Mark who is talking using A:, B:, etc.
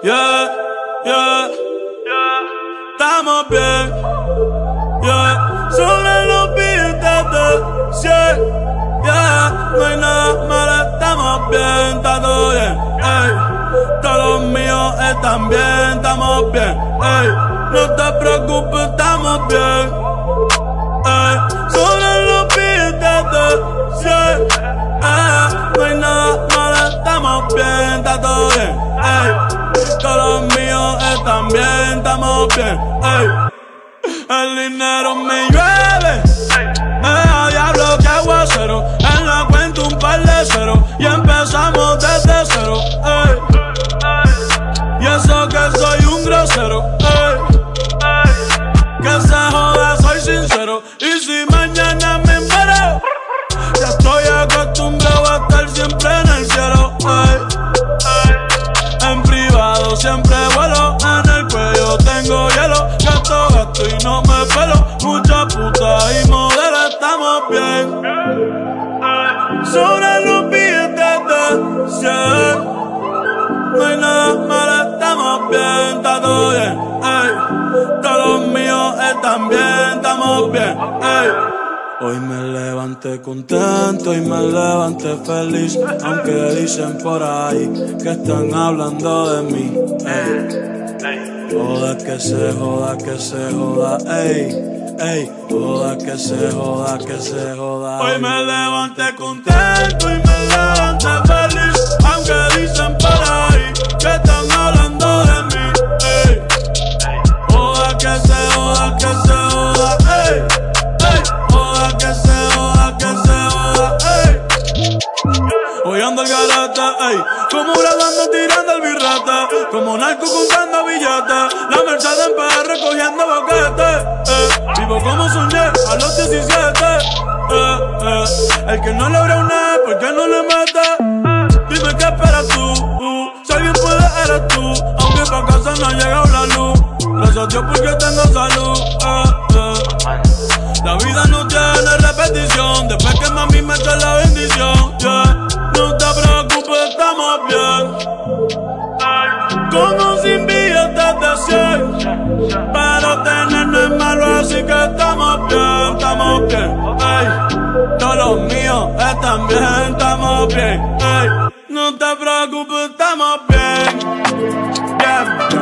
A: yeah, yeah, estamos bien, yeah, sobre los billetes de 100, yeah, no hay nada malo, estamos bien, está todo bien, ey, todos los míos están bien, estamos bien, ey, no te preocupes, estamos bien, ey, sobre los billetes de 100, no hay nada malo, estamos bien, está todo bien, ey. Todos los míos están bien, estamos bien, ey. El dinero me llueve, a diablo que aguacero. En la cuenta un par de ceros y empezamos desde cero, ey. Y eso que soy un grosero, ey. Que se joda, soy sincero. Y si mañana me muero, ya estoy acostumbrado a estar siempre en el cielo, ey. En privado siempre vuelo, en el cuello tengo hielo. Gasto y no me pelo, mucha puta y modelo, estamos bien. Sobre los billetes de 100, no hay nada malo, estamos bien, está todo bien, ey. Todos los míos están bien, estamos bien, ey. Hoy me levanté contento y me levanté feliz, aunque dicen por ahí que están hablando de mí, ey. Joda que se joda, que se joda, ey, ey. Joda que se joda, que se joda. Hoy me levanté contento y me levanté feliz, aunque dicen por ahí que están hablando de mí, ey. Joda que se joda, que se joda, ey. Hoy ando al garete, ey, como grabando tirando el birrete, como narco contando billetes, la Mercedes en PR recogiendo boquetes, vivo como soñé a los 17, el que no logra una, ¿por qué no le mete? Dime qué esperas tú, si alguien puede eres tú, aunque pa' casa no ha llegado la luz, gracias a Dios porque tengo salud, La vida no tiene repetición, después que mami me echa la bendición, yeah. No te preocupes, estamos bien, como sin billetes de 100, pero tener no es malo, así que estamos bien, ey. Todos los míos están bien, estamos bien, ey. No te preocupes, estamos bien, yeah.